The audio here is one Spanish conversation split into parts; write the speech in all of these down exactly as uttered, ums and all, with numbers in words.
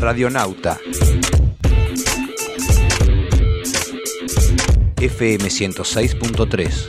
Radionauta. F M ciento seis punto tres.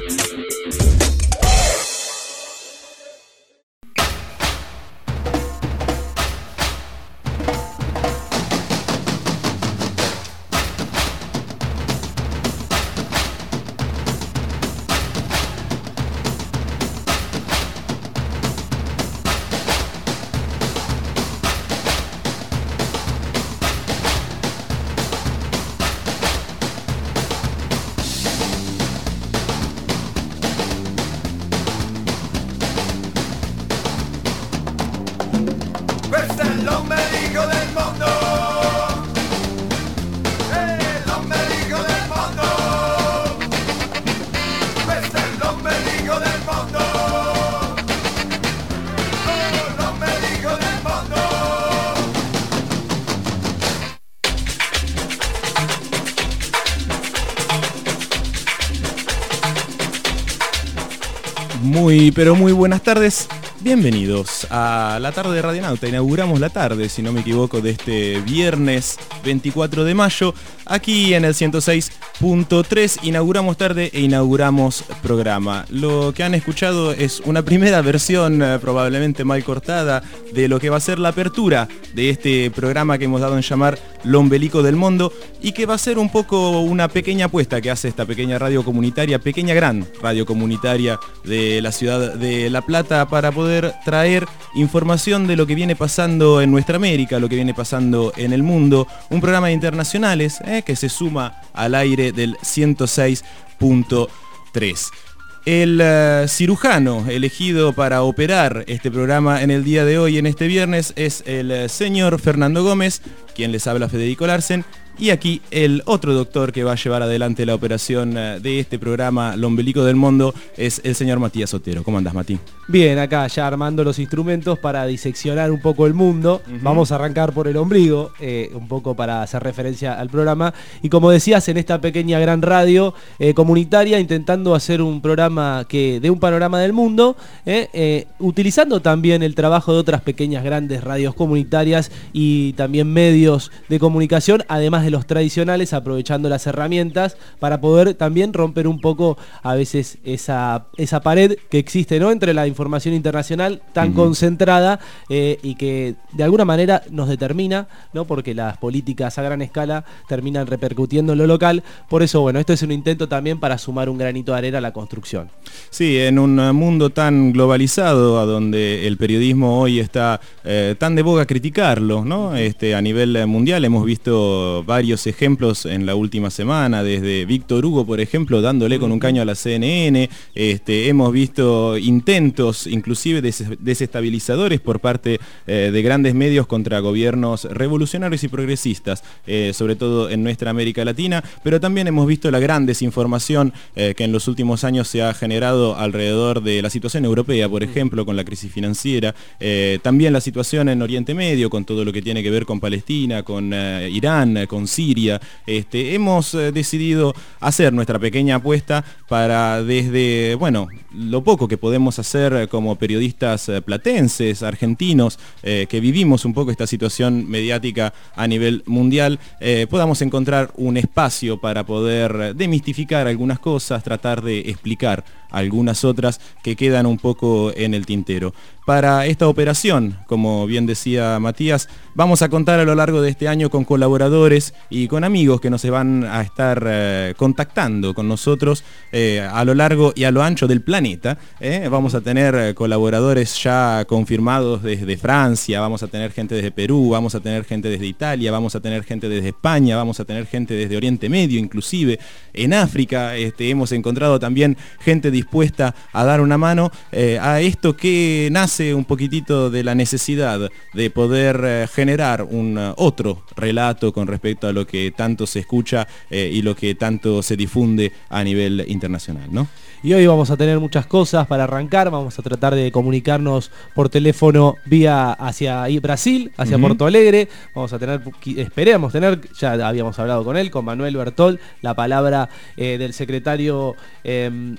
Muy, pero muy buenas tardes. Bienvenidos a la tarde de Radionauta. Inauguramos la tarde, si no me equivoco, de este viernes veinticuatro de mayo. Aquí en el ciento seis punto tres inauguramos tarde e inauguramos programa. Lo que han escuchado es una primera versión, eh, probablemente mal cortada, de lo que va a ser la apertura de este programa que hemos dado en llamar Lo Ombelico del Mundo, y que va a ser un poco una pequeña apuesta que hace esta pequeña radio comunitaria, pequeña gran radio comunitaria de la ciudad de La Plata, para poder traer información de lo que viene pasando en nuestra América, lo que viene pasando en el mundo. Un programa de internacionales eh, que se suma al aire del ciento seis punto tres. El uh, cirujano elegido para operar este programa en el día de hoy, en este viernes, es el uh, señor Fernando Gómez, quien les habla, Federico Larsen. Y aquí el otro doctor que va a llevar adelante la operación de este programa, Lo Ombelico del Mundo, es el señor Matías Otero. ¿Cómo andás, Mati? Bien, acá ya armando los instrumentos para diseccionar un poco el mundo. Uh-huh. Vamos a arrancar por el ombligo, eh, un poco para hacer referencia al programa. Y como decías, en esta pequeña gran radio eh, comunitaria, intentando hacer un programa que dé un panorama del mundo, eh, eh, utilizando también el trabajo de otras pequeñas grandes radios comunitarias y también medios de comunicación, además de de los tradicionales, aprovechando las herramientas para poder también romper un poco a veces esa, esa pared que existe, ¿no?, entre la información internacional tan uh-huh. concentrada eh, y que de alguna manera nos determina, ¿no?, porque las políticas a gran escala terminan repercutiendo en lo local. Por eso, bueno, esto es un intento también para sumar un granito de arena a la construcción. Sí, en un mundo tan globalizado, a donde el periodismo hoy está eh, tan de boga criticarlo, ¿no? Este, a nivel mundial hemos visto varios ejemplos en la última semana, desde Víctor Hugo, por ejemplo, dándole con un caño a la C N N. Este, hemos visto intentos, inclusive des desestabilizadores por parte eh, de grandes medios contra gobiernos revolucionarios y progresistas, eh, sobre todo en nuestra América Latina, pero también hemos visto la gran desinformación eh, que en los últimos años se ha generado alrededor de la situación europea, por ejemplo, con la crisis financiera, eh, también la situación en Oriente Medio, con todo lo que tiene que ver con Palestina, con eh, Irán, con Siria. Este, hemos eh, decidido hacer nuestra pequeña apuesta para, desde, bueno, lo poco que podemos hacer como periodistas eh, platenses, argentinos, eh, que vivimos un poco esta situación mediática a nivel mundial, eh, podamos encontrar un espacio para poder demistificar algunas cosas, tratar de explicar algunas otras que quedan un poco en el tintero. Para esta operación, como bien decía Matías, vamos a contar a lo largo de este año con colaboradores y con amigos que nos van a estar eh, contactando con nosotros eh, a lo largo y a lo ancho del planeta. Eh. Vamos a tener eh, colaboradores ya confirmados desde Francia, vamos a tener gente desde Perú, vamos a tener gente desde Italia, vamos a tener gente desde España, vamos a tener gente desde Oriente Medio, inclusive en África. Este, hemos encontrado también gente dispuesta a dar una mano eh, a esto que nace un poquitito de la necesidad de poder eh, generar un uh, otro relato con respecto a lo que tanto se escucha eh, y lo que tanto se difunde a nivel internacional, ¿no? Y hoy vamos a tener muchas cosas para arrancar. Vamos a tratar de comunicarnos por teléfono vía hacia Brasil, hacia uh-huh. Porto Alegre. Vamos a tener, esperemos tener, ya habíamos hablado con él, con Manuel Bertol, la palabra eh, del secretario, eh, si vos me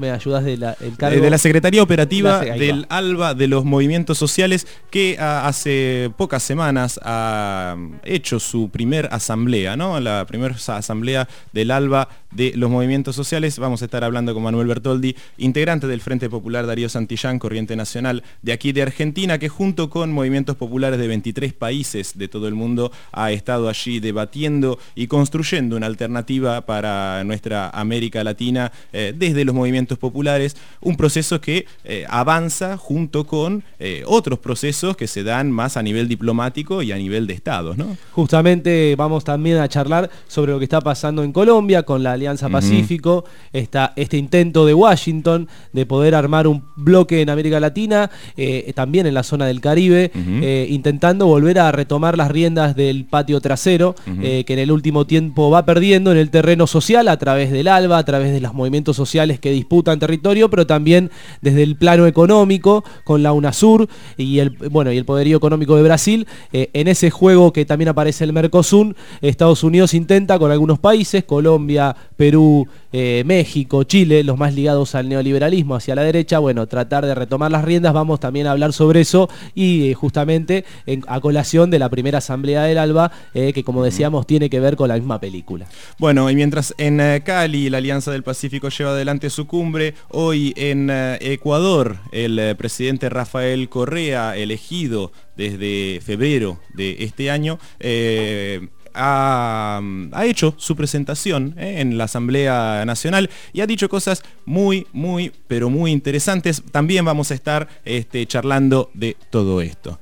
me ayudas de la, el cargo. De, de la Secretaría Operativa la, del ALBA de los Movimientos Sociales, que a, hace pocas semanas ha hecho su primer asamblea, ¿no? La primera asamblea del ALBA de los Movimientos Sociales. Vamos a estar hablando con Manuel Bertoldi, integrante del Frente Popular Darío Santillán, Corriente Nacional de aquí de Argentina, que junto con movimientos populares de veintitrés países de todo el mundo ha estado allí debatiendo y construyendo una alternativa para nuestra América Latina eh, desde los movimientos populares, un proceso que eh, avanza junto con eh, otros procesos que se dan más a nivel diplomático y a nivel de estados, ¿no? Justamente vamos también a charlar sobre lo que está pasando en Colombia con la Alianza Pacífico, uh-huh. esta, este intento de Washington de poder armar un bloque en América Latina, eh, también en la zona del Caribe, uh-huh. eh, intentando volver a retomar las riendas del patio trasero, uh-huh. eh, que en el último tiempo va perdiendo en el terreno social a través del ALBA, a través de los movimientos sociales que disputan territorio, pero también desde el plano económico con la UNASUR y el, bueno, y el poderío económico de Brasil. Eh, en ese juego que también aparece el Mercosur, Estados Unidos intenta con algunos países, Colombia, Perú, eh, México, Chile, los más ligados al neoliberalismo hacia la derecha, bueno, tratar de retomar las riendas. Vamos también a hablar sobre eso y eh, justamente en, a colación de la primera asamblea del ALBA, eh, que como decíamos tiene que ver con la misma película. Bueno, y mientras en eh, Cali la Alianza del Pacífico lleva adelante su cumbre, hoy en eh, Ecuador el eh, presidente Rafael Correa, elegido desde febrero de este año, eh, Ha, ha hecho su presentación eh, en la Asamblea Nacional y ha dicho cosas muy, muy, pero muy interesantes. También vamos a estar este, charlando de todo esto.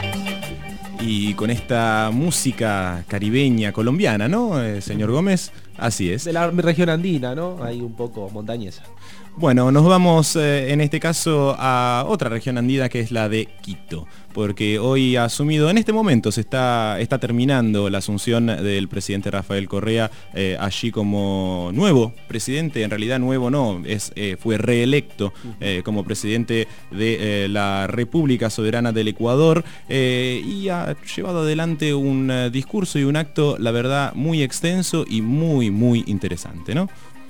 Con esta música caribeña, colombiana, ¿no, eh, señor Gómez? Así es. De la región andina, ¿no? Ahí un poco montañesa. Bueno, nos vamos eh, en este caso a otra región andina que es la de Quito, porque hoy ha asumido, en este momento se está, está terminando la asunción del presidente Rafael Correa eh, allí como nuevo presidente, en realidad nuevo no, es, eh, fue reelecto eh, como presidente de eh, la República Soberana del Ecuador eh, y ha llevado adelante un uh, discurso y un acto, la verdad, muy extenso y muy, muy interesante, ¿no?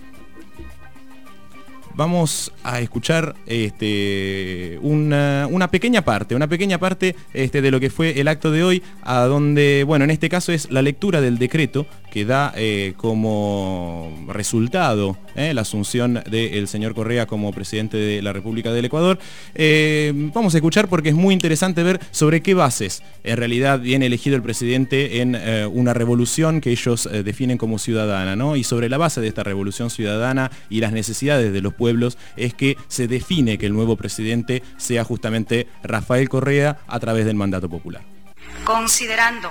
Vamos a escuchar este, una, una pequeña parte, una pequeña parte este, de lo que fue el acto de hoy, a donde, bueno, en este caso es la lectura del decreto que da eh, como resultado eh, la asunción del señor Correa como presidente de la República del Ecuador. Eh, vamos a escuchar porque es muy interesante ver sobre qué bases en realidad viene elegido el presidente en eh, una revolución que ellos eh, definen como ciudadana, ¿no? Y sobre la base de esta revolución ciudadana y las necesidades de los pueblos es que se define que el nuevo presidente sea justamente Rafael Correa a través del mandato popular. Considerando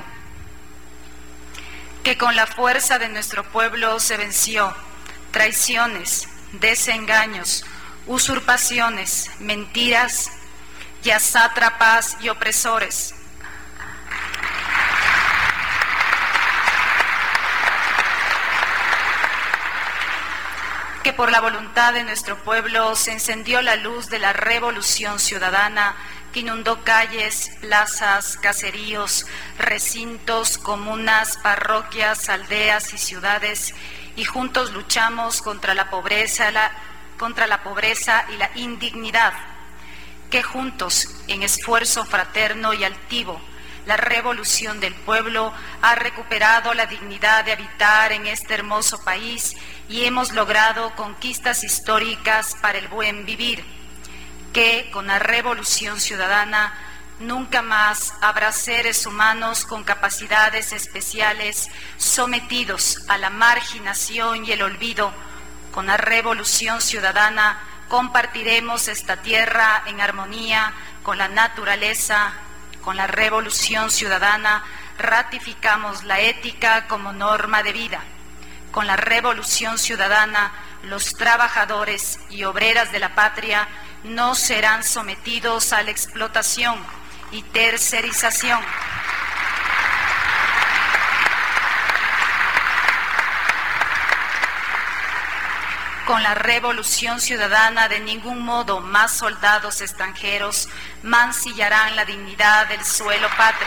que con la fuerza de nuestro pueblo se venció traiciones, desengaños, usurpaciones, mentiras y a sátrapas y opresores. Que por la voluntad de nuestro pueblo se encendió la luz de la revolución ciudadana que inundó calles, plazas, caseríos, recintos, comunas, parroquias, aldeas y ciudades, y juntos luchamos contra la pobreza, la, contra la pobreza y la indignidad. Que juntos, en esfuerzo fraterno y altivo, la revolución del pueblo ha recuperado la dignidad de habitar en este hermoso país y hemos logrado conquistas históricas para el buen vivir. Que con la revolución ciudadana nunca más habrá seres humanos con capacidades especiales sometidos a la marginación y el olvido. Con la revolución ciudadana compartiremos esta tierra en armonía con la naturaleza. Con la revolución ciudadana ratificamos la ética como norma de vida. Con la revolución ciudadana los trabajadores y obreras de la patria no serán sometidos a la explotación y tercerización. Con la revolución ciudadana de ningún modo más soldados extranjeros mancillarán la dignidad del suelo patrio.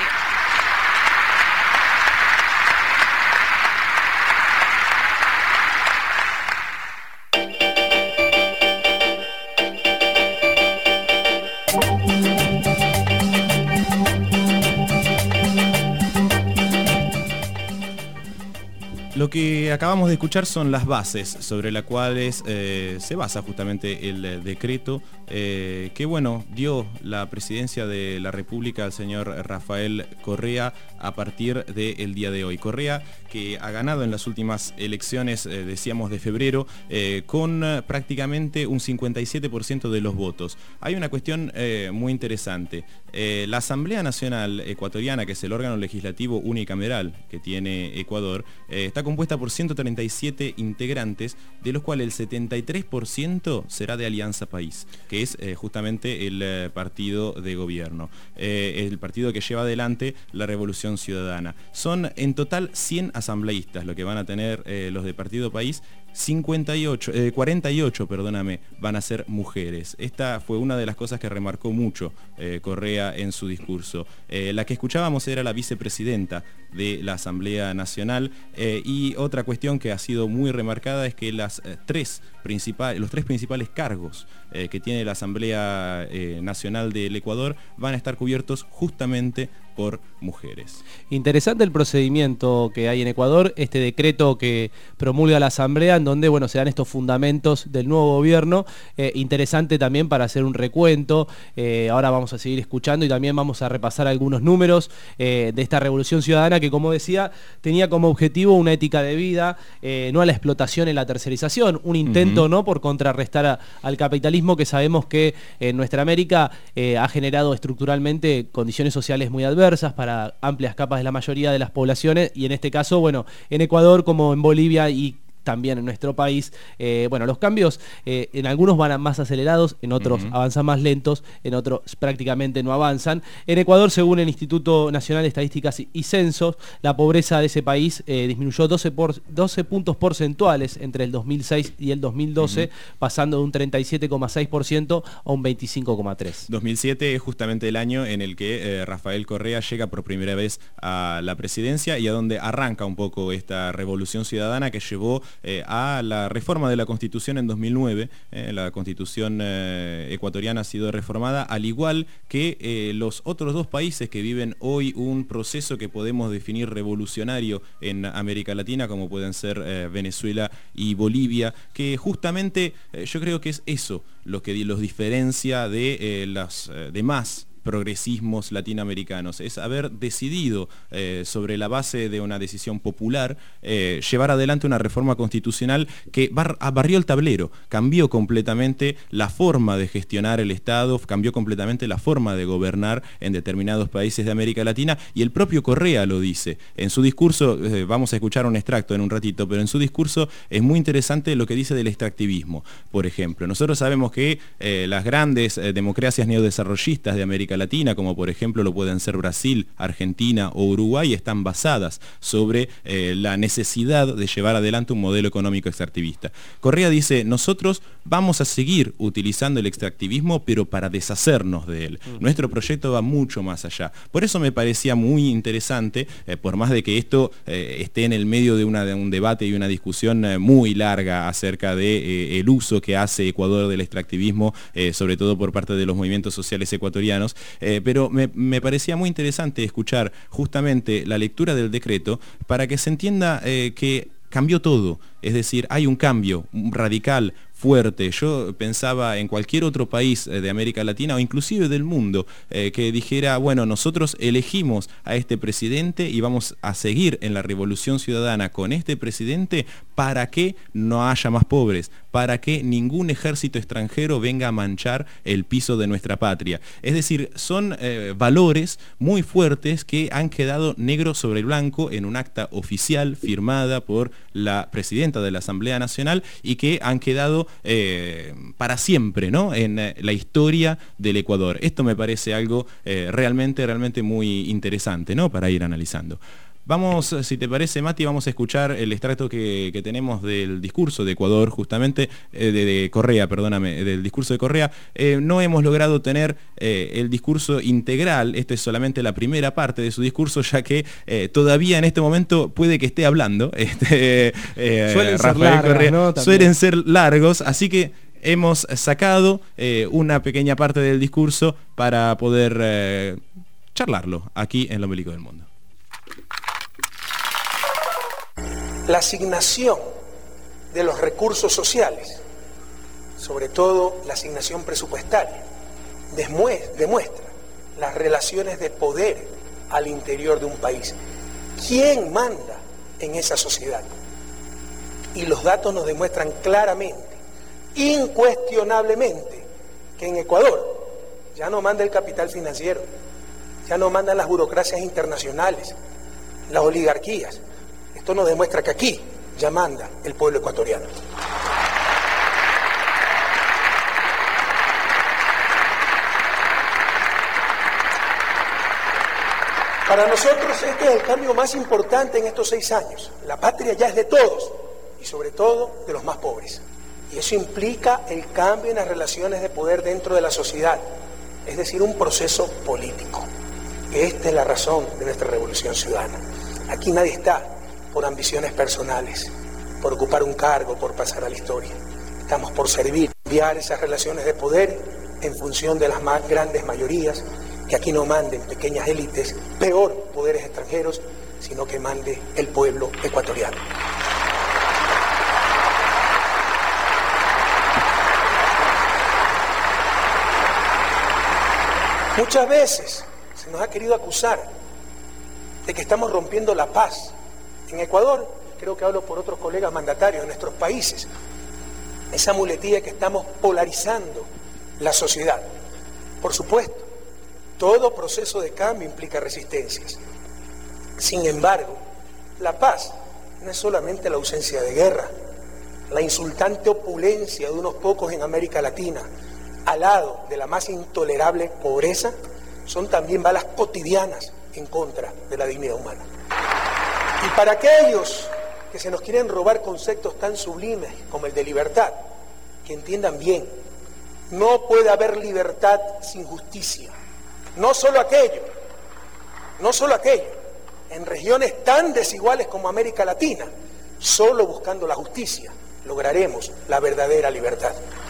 Lo que acabamos de escuchar son las bases sobre las cuales eh, se basa justamente el eh, decreto eh, que, bueno, dio la presidencia de la República al señor Rafael Correa a partir del día de hoy. Correa, que ha ganado en las últimas elecciones, eh, decíamos, de febrero, eh, con eh, prácticamente un cincuenta y siete por ciento de los votos. Hay una cuestión eh, muy interesante. Eh, la Asamblea Nacional Ecuatoriana, que es el órgano legislativo unicameral que tiene Ecuador, eh, está compuesta por ciento treinta y siete integrantes, de los cuales el setenta y tres por ciento será de Alianza País, que es eh, justamente el eh, partido de gobierno, eh, el partido que lleva adelante la Revolución Ciudadana. Son en total cien asambleístas lo que van a tener eh, los de Partido País. cincuenta y ocho, eh, cuarenta y ocho, perdóname, van a ser mujeres. Esta fue una de las cosas que remarcó mucho eh, Correa en su discurso. Eh, la que escuchábamos era la vicepresidenta de la Asamblea Nacional eh, y otra cuestión que ha sido muy remarcada es que las, eh, tres, principal, los tres principales cargos eh, que tiene la Asamblea eh, Nacional del Ecuador van a estar cubiertos justamente por mujeres. Interesante el procedimiento que hay en Ecuador, este decreto que promulga la Asamblea, en donde, bueno, se dan estos fundamentos del nuevo gobierno. Eh, interesante también para hacer un recuento. Eh, ahora vamos a seguir escuchando y también vamos a repasar algunos números eh, de esta revolución ciudadana que, como decía, tenía como objetivo una ética de vida, eh, no a la explotación y la tercerización, un intento uh-huh. ¿no? por contrarrestar a, al capitalismo que sabemos que en nuestra América eh, ha generado estructuralmente condiciones sociales muy adversas. diversas para amplias capas de la mayoría de las poblaciones, y en este caso, bueno, en Ecuador como en Bolivia y también en nuestro país, eh, bueno, los cambios eh, en algunos van más acelerados, en otros uh-huh. avanzan más lentos, en otros prácticamente no avanzan. En Ecuador, según el Instituto Nacional de Estadísticas y Censos, la pobreza de ese país eh, disminuyó doce, por, doce puntos porcentuales entre el dos mil seis y el dos mil doce, uh-huh. pasando de un treinta y siete coma seis por ciento a un veinticinco coma tres por ciento. dos mil siete es justamente el año en el que eh, Rafael Correa llega por primera vez a la presidencia y a donde arranca un poco esta revolución ciudadana que llevó Eh, a la reforma de la Constitución en dos mil nueve. Eh, la Constitución eh, ecuatoriana ha sido reformada, al igual que eh, los otros dos países que viven hoy un proceso que podemos definir revolucionario en América Latina, como pueden ser eh, Venezuela y Bolivia, que justamente eh, yo creo que es eso lo que los diferencia de eh, las eh, demás progresismos latinoamericanos, es haber decidido eh, sobre la base de una decisión popular eh, llevar adelante una reforma constitucional que bar barrió el tablero, cambió completamente la forma de gestionar el Estado, cambió completamente la forma de gobernar en determinados países de América Latina, y el propio Correa lo dice. En su discurso, eh, vamos a escuchar un extracto en un ratito, pero en su discurso es muy interesante lo que dice del extractivismo. Por ejemplo, nosotros sabemos que eh, las grandes eh, democracias neodesarrollistas de América Latina, como por ejemplo lo pueden ser Brasil, Argentina o Uruguay, están basadas sobre eh, la necesidad de llevar adelante un modelo económico extractivista. Correa dice, nosotros vamos a seguir utilizando el extractivismo, pero para deshacernos de él. Mm. Nuestro proyecto va mucho más allá. Por eso me parecía muy interesante, eh, por más de que esto eh, esté en el medio de, una, de un debate y una discusión eh, muy larga acerca de eh, el uso que hace Ecuador del extractivismo, eh, sobre todo por parte de los movimientos sociales ecuatorianos, Eh, pero me, me parecía muy interesante escuchar justamente la lectura del decreto para que se entienda eh, que cambió todo. Es decir, hay un cambio radical, fuerte. Yo pensaba en cualquier otro país de América Latina o inclusive del mundo eh, que dijera, bueno, nosotros elegimos a este presidente y vamos a seguir en la revolución ciudadana con este presidente para que no haya más pobres, para que ningún ejército extranjero venga a manchar el piso de nuestra patria. Es decir, son eh, valores muy fuertes que han quedado negro sobre blanco en un acta oficial firmada por la presidenta de la Asamblea Nacional y que han quedado Eh, para siempre, ¿no?, en eh, la historia del Ecuador. Esto me parece algo eh, realmente, realmente muy interesante, ¿no?, para ir analizando. Vamos, si te parece, Mati, vamos a escuchar el extracto que, que tenemos del discurso de Ecuador, justamente, eh, de, de Correa, perdóname, del discurso de Correa. Eh, no hemos logrado tener eh, el discurso integral, esto es solamente la primera parte de su discurso, ya que eh, todavía en este momento puede que esté hablando. Este, eh, suelen Rafael ser largas, Correa, ¿no? Suelen ser largos, así que hemos sacado eh, una pequeña parte del discurso para poder eh, charlarlo aquí en Lo Ombelico del Mundo. La asignación de los recursos sociales, sobre todo la asignación presupuestaria, demuestra las relaciones de poder al interior de un país. ¿Quién manda en esa sociedad? Y los datos nos demuestran claramente, incuestionablemente, que en Ecuador ya no manda el capital financiero, ya no mandan las burocracias internacionales, las oligarquías. Esto nos demuestra que aquí ya manda el pueblo ecuatoriano. Para nosotros este es el cambio más importante en estos seis años. La patria ya es de todos y sobre todo de los más pobres. Y eso implica el cambio en las relaciones de poder dentro de la sociedad, es decir, un proceso político. Esta es la razón de nuestra revolución ciudadana. Aquí nadie está por ambiciones personales, por ocupar un cargo, por pasar a la historia. Estamos por servir, enviar esas relaciones de poder en función de las más grandes mayorías, que aquí no manden pequeñas élites, peor poderes extranjeros, sino que mande el pueblo ecuatoriano. Muchas veces se nos ha querido acusar de que estamos rompiendo la paz. En Ecuador, creo que hablo por otros colegas mandatarios de nuestros países, esa muletilla que estamos polarizando la sociedad. Por supuesto, todo proceso de cambio implica resistencias. Sin embargo, la paz no es solamente la ausencia de guerra, la insultante opulencia de unos pocos en América Latina, al lado de la más intolerable pobreza, son también balas cotidianas en contra de la dignidad humana. Y para aquellos que se nos quieren robar conceptos tan sublimes como el de libertad, que entiendan bien, no puede haber libertad sin justicia. No solo aquello, no solo aquello, en regiones tan desiguales como América Latina, solo buscando la justicia lograremos la verdadera libertad.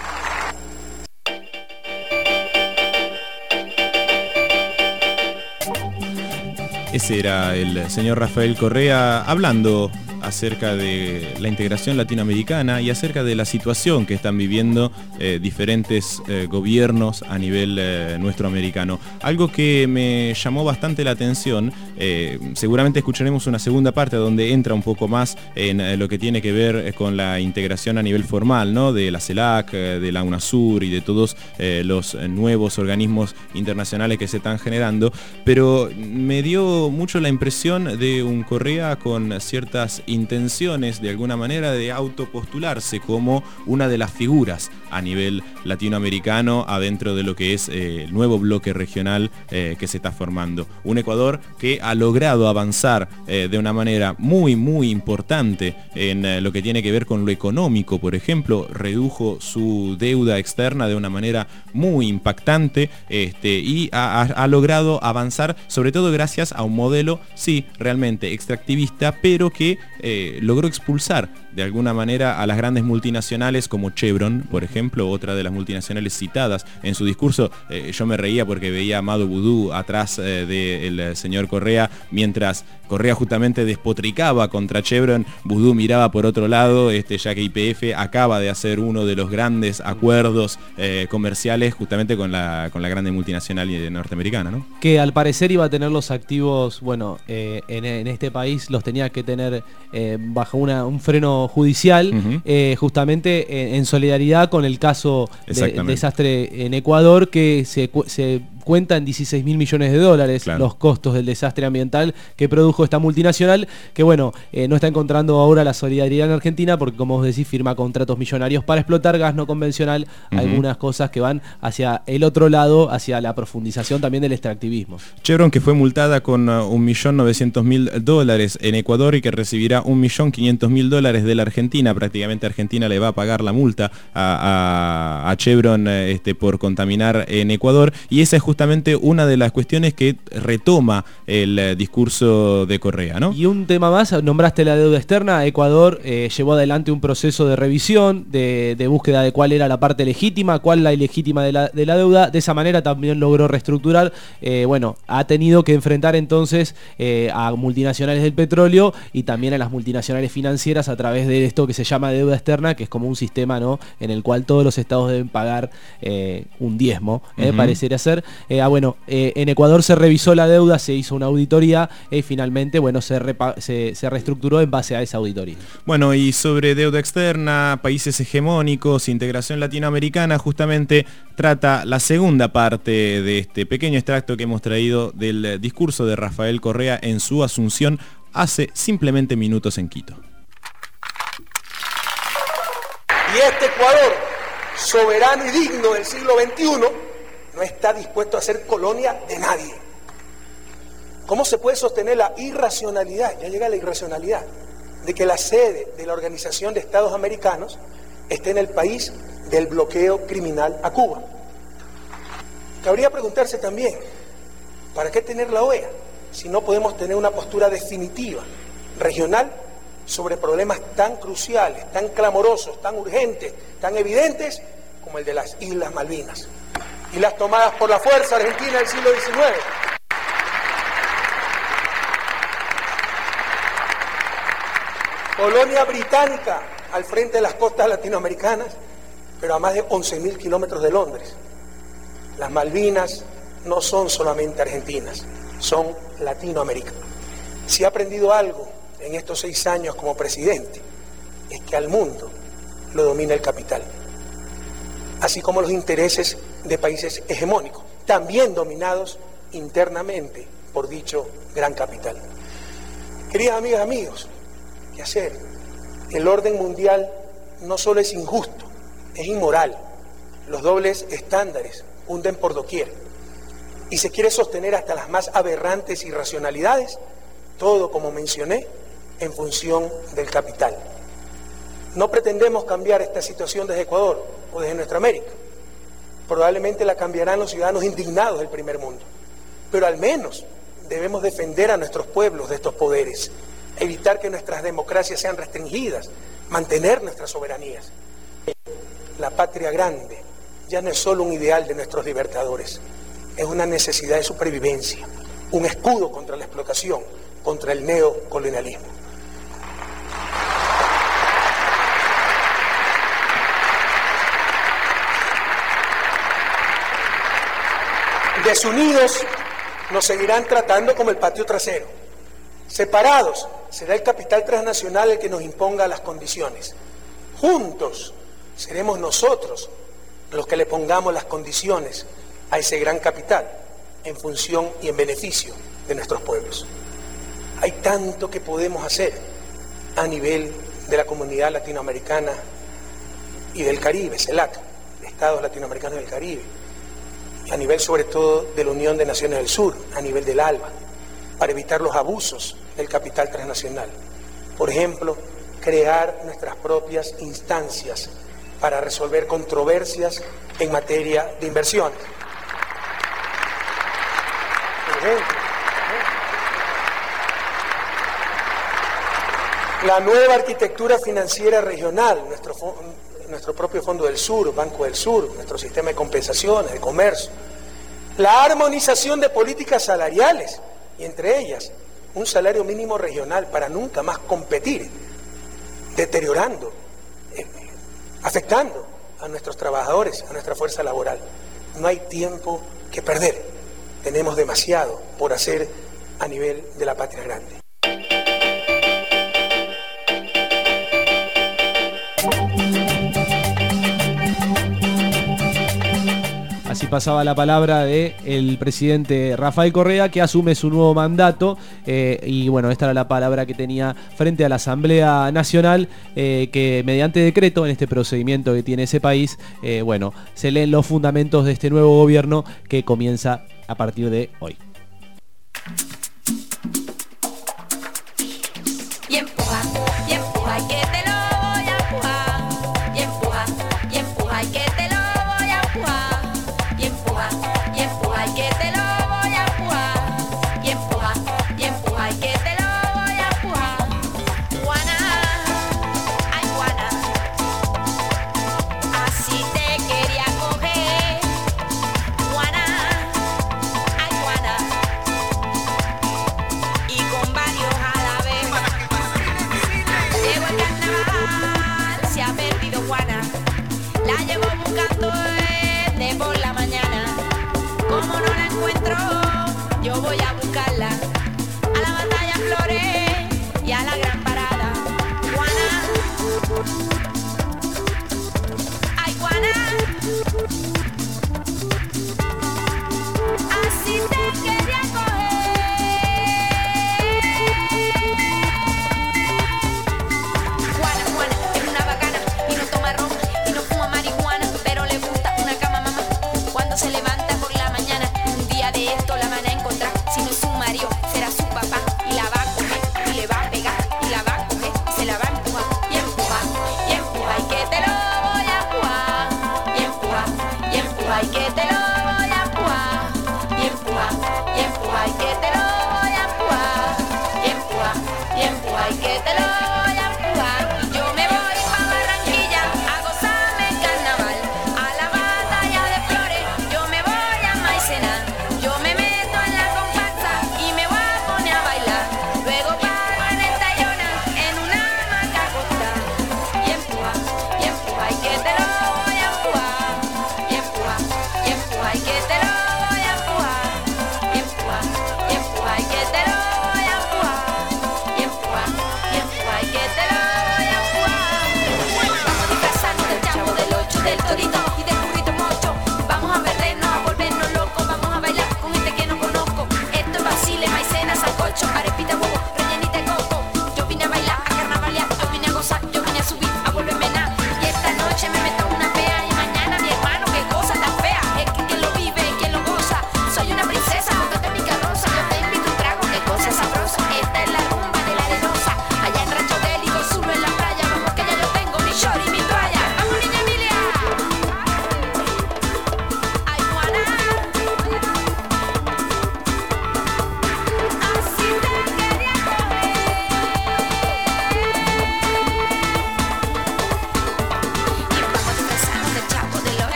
Ese era el señor Rafael Correa hablando acerca de la integración latinoamericana y acerca de la situación que están viviendo eh, diferentes eh, gobiernos a nivel eh, nuestro americano. Algo que me llamó bastante la atención, eh, seguramente escucharemos una segunda parte donde entra un poco más en eh, lo que tiene que ver con la integración a nivel formal, ¿no? De la CELAC, eh, de la UNASUR y de todos eh, los nuevos organismos internacionales que se están generando, pero me dio mucho la impresión de un Correa con ciertas intenciones de alguna manera de autopostularse como una de las figuras a nivel latinoamericano adentro de lo que es eh, el nuevo bloque regional eh, que se está formando. Un Ecuador que ha logrado avanzar eh, de una manera muy muy importante en eh, lo que tiene que ver con lo económico, por ejemplo, redujo su deuda externa de una manera muy impactante este, y ha, ha, ha logrado avanzar sobre todo gracias a un modelo, sí, realmente extractivista, pero que eh, logró expulsar de alguna manera a las grandes multinacionales como Chevron, por ejemplo, otra de las multinacionales citadas en su discurso. Eh, yo me reía porque veía a Amado Boudou atrás eh, del señor Correa, mientras Correa justamente despotricaba contra Chevron, Boudou miraba por otro lado, este, ya que Y P F acaba de hacer uno de los grandes acuerdos eh, comerciales justamente con la, con la grande multinacional norteamericana, ¿no? Que al parecer iba a tener los activos, bueno, eh, en, en este país los tenía que tener eh, bajo una, un freno judicial, uh-huh. eh, justamente en, en solidaridad con el caso de desastre en Ecuador, que se, se cuenta en dieciséis mil millones de dólares, claro, los costos del desastre ambiental que produjo esta multinacional, que bueno, eh, no está encontrando ahora la solidaridad en Argentina porque, como vos decís, firma contratos millonarios para explotar gas no convencional, uh-huh. algunas cosas que van hacia el otro lado, hacia la profundización también del extractivismo. Chevron, que fue multada con uh, un millón novecientos mil dólares en Ecuador y que recibirá un millón quinientos mil dólares de la Argentina, prácticamente Argentina le va a pagar la multa a, a, a Chevron eh, este, por contaminar en Ecuador, y esa es justamente una de las cuestiones que retoma el eh, discurso de Correa, ¿no? Y un tema más, nombraste la deuda externa. Ecuador eh, llevó adelante un proceso de revisión, de, de búsqueda de cuál era la parte legítima, cuál la ilegítima de la, de la deuda. De esa manera también logró reestructurar. Eh, bueno, ha tenido que enfrentar entonces eh, a multinacionales del petróleo y también a las multinacionales financieras a través de esto que se llama deuda externa, que es como un sistema, ¿no?, en el cual todos los estados deben pagar eh, un diezmo, eh, uh-huh. parecería ser. Eh, ah, bueno, eh, en Ecuador se revisó la deuda, se hizo una auditoría y finalmente, bueno, se, repa- se, se reestructuró en base a esa auditoría. Bueno, y sobre deuda externa, países hegemónicos, integración latinoamericana, justamente trata la segunda parte de este pequeño extracto que hemos traído del discurso de Rafael Correa en su asunción hace simplemente minutos en Quito. Y este Ecuador, soberano y digno del siglo veintiuno, no está dispuesto a ser colonia de nadie. ¿Cómo se puede sostener la irracionalidad, ya llega la irracionalidad, de que la sede de la Organización de Estados Americanos esté en el país del bloqueo criminal a Cuba? Cabría preguntarse también, ¿para qué tener la O E A si no podemos tener una postura definitiva, regional, sobre problemas tan cruciales, tan clamorosos, tan urgentes, tan evidentes como el de las Islas Malvinas y las tomadas por la fuerza argentina del siglo diecinueve? Colonia británica al frente de las costas latinoamericanas, pero a más de once mil kilómetros de Londres. Las Malvinas no son solamente argentinas, son Latinoamérica. Si he aprendido algo en estos seis años como presidente, es que al mundo lo domina el capital, así como los intereses de países hegemónicos, también dominados internamente por dicho gran capital. Queridas amigas y amigos, ¿qué hacer? El orden mundial no solo es injusto, es inmoral. Los dobles estándares hunden por doquier y se quiere sostener hasta las más aberrantes irracionalidades, todo, como mencioné, en función del capital. No pretendemos cambiar esta situación desde Ecuador o desde nuestra América. Probablemente la cambiarán los ciudadanos indignados del primer mundo, pero al menos debemos defender a nuestros pueblos de estos poderes, evitar que nuestras democracias sean restringidas, mantener nuestras soberanías. La patria grande ya no es solo un ideal de nuestros libertadores, es una necesidad de supervivencia, un escudo contra la explotación, contra el neocolonialismo. Desunidos nos seguirán tratando como el patio trasero. Separados será el capital transnacional el que nos imponga las condiciones. Juntos seremos nosotros los que le pongamos las condiciones a ese gran capital en función y en beneficio de nuestros pueblos. Hay tanto que podemos hacer a nivel de la comunidad latinoamericana y del Caribe, CELAC, de Estados Latinoamericanos del Caribe, a nivel sobre todo de la Unión de Naciones del Sur, a nivel del ALBA, para evitar los abusos del capital transnacional. Por ejemplo, crear nuestras propias instancias para resolver controversias en materia de inversiones. Por ejemplo, la nueva arquitectura financiera regional, nuestro, nuestro propio Fondo del Sur, Banco del Sur, nuestro sistema de compensaciones, de comercio, la armonización de políticas salariales y entre ellas un salario mínimo regional para nunca más competir, deteriorando, eh, afectando a nuestros trabajadores, a nuestra fuerza laboral. No hay tiempo que perder, tenemos demasiado por hacer a nivel de la patria grande. Así pasaba la palabra del presidente Rafael Correa, que asume su nuevo mandato, eh, y bueno, esta era la palabra que tenía frente a la Asamblea Nacional, eh, que mediante decreto, en este procedimiento que tiene ese país, eh, bueno, se leen los fundamentos de este nuevo gobierno que comienza a partir de hoy. Y empuja, y empuja, y que te lo voy a empujar. Y empuja, y empuja, y que te lo voy a empujar. Y empuja, y empuja, y que te lo voy a empujar. Y empuja, y empuja, y que te lo voy a empujar. Juana, ay Juana, así te quería coger. Juana, ay Juana, y con varios a la vez. Llegó el carnaval, se ha perdido Juana, la llevo buscando desde por la mañana. Como no la encuentro, yo voy a buscarla a la batalla Flores y a la gran parada. Juana, ay Juana, así te quería coger. Juana, Juana, es una bacana y no toma ron y no fuma marihuana, pero le gusta una cama mamá. Cuando se levanta por la mañana, un día de esto la van a encontrar. Si no es su marido, será su papá y la va a comer y le va a pegar y la va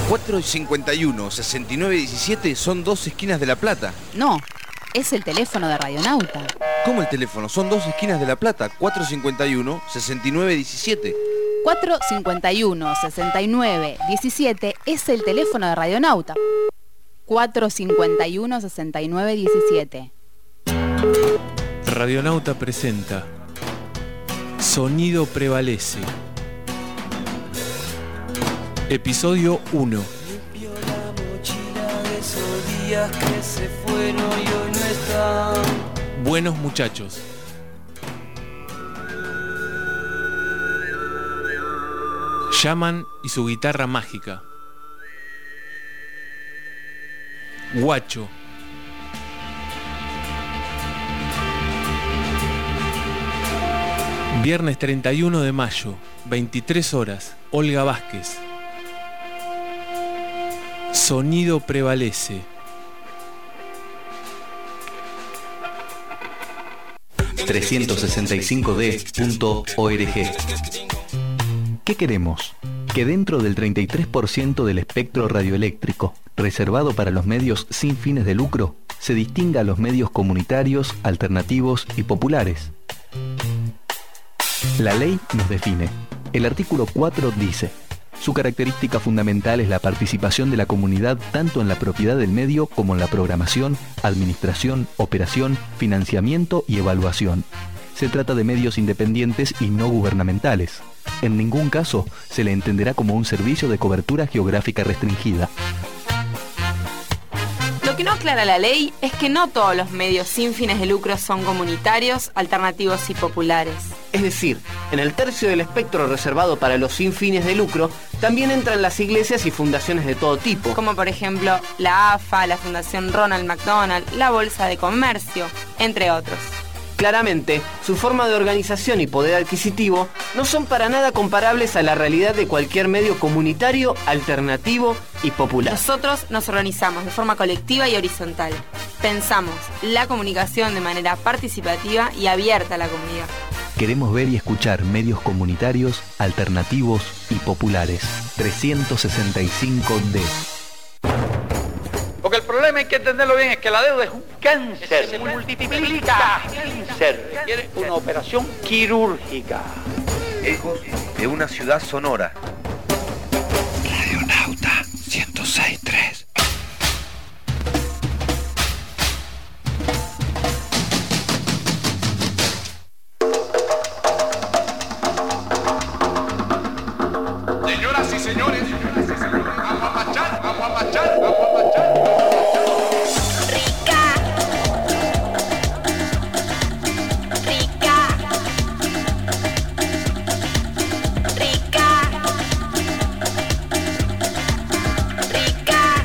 cuatro cincuenta y uno, sesenta y nueve diecisiete son dos esquinas de La Plata. No, es el teléfono de Radionauta. ¿Cómo el teléfono? Son dos esquinas de La Plata. cuatro cincuenta y uno, sesenta y nueve diecisiete. cuatro cincuenta y uno, sesenta y nueve diecisiete es el teléfono de Radionauta. cuatro cincuenta y uno, sesenta y nueve diecisiete. Radionauta presenta Sonido Prevalece. Episodio uno. Buenos muchachos. Llaman y su guitarra mágica. Guacho. Viernes treinta y uno de mayo, veintitrés horas, Olga Vázquez. Sonido Prevalece. trescientos sesenta y cinco d punto org. ¿Qué queremos? Que dentro del treinta y tres por ciento del espectro radioeléctrico reservado para los medios sin fines de lucro, se distinga a los medios comunitarios, alternativos y populares. La ley nos define. El artículo cuatro dice: su característica fundamental es la participación de la comunidad tanto en la propiedad del medio como en la programación, administración, operación, financiamiento y evaluación. Se trata de medios independientes y no gubernamentales. En ningún caso se le entenderá como un servicio de cobertura geográfica restringida. Lo que no aclara la ley es que no todos los medios sin fines de lucro son comunitarios, alternativos y populares. Es decir, en el tercio del espectro reservado para los sin fines de lucro, también entran las iglesias y fundaciones de todo tipo. Como por ejemplo la A F A, la Fundación Ronald McDonald, la Bolsa de Comercio, entre otros. Claramente, su forma de organización y poder adquisitivo no son para nada comparables a la realidad de cualquier medio comunitario, alternativo y popular. Nosotros nos organizamos de forma colectiva y horizontal. Pensamos la comunicación de manera participativa y abierta a la comunidad. Queremos ver y escuchar medios comunitarios, alternativos y populares. trescientos sesenta y cinco D. Porque el problema, hay que entenderlo bien, es que la deuda es un cáncer. Se multiplica. Cáncer. Requiere una operación quirúrgica. Ecos de una ciudad sonora. Radionauta ciento seis punto tres. Señoras y señores, aguapachar, aguapachar, aguapachar. Rica, rica, rica, rica.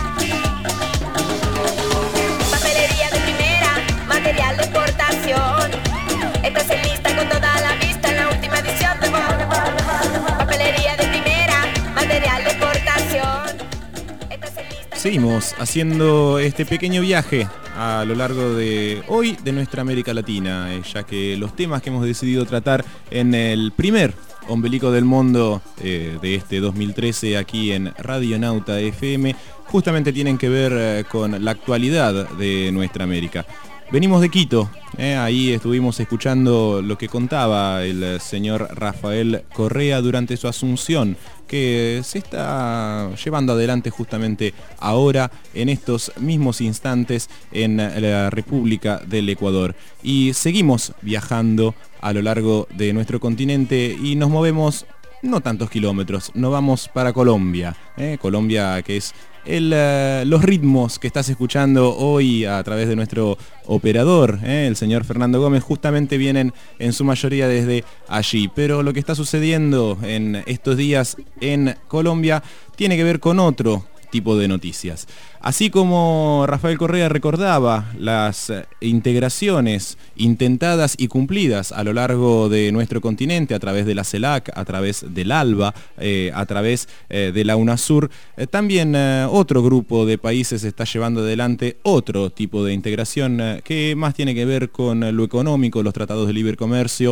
Papelería de primera, material de exportación. Estás en lista con toda la vista en la última edición de Vogue. Papelería de primera, material de exportación. Seguimos haciendo este pequeño viaje a lo largo de hoy de nuestra América Latina, eh, ya que los temas que hemos decidido tratar en el primer Ombelico del Mundo eh, de este dos mil trece aquí en Radionauta F M justamente tienen que ver eh, con la actualidad de nuestra América. Venimos de Quito, eh, ahí estuvimos escuchando lo que contaba el señor Rafael Correa durante su asunción, que se está llevando adelante justamente ahora, en estos mismos instantes, en la República del Ecuador. Y seguimos viajando a lo largo de nuestro continente y nos movemos no tantos kilómetros, nos vamos para Colombia, eh, Colombia que es El, uh, los ritmos que estás escuchando hoy a través de nuestro operador, ¿eh? el señor Fernando Gómez, justamente vienen en su mayoría desde allí. Pero lo que está sucediendo en estos días en Colombia tiene que ver con otro tipo de noticias. Así como Rafael Correa recordaba las integraciones intentadas y cumplidas a lo largo de nuestro continente a través de la CELAC, a través del ALBA, eh, a través eh, de la UNASUR, eh, también eh, otro grupo de países está llevando adelante otro tipo de integración eh, que más tiene que ver con lo económico, los tratados de libre comercio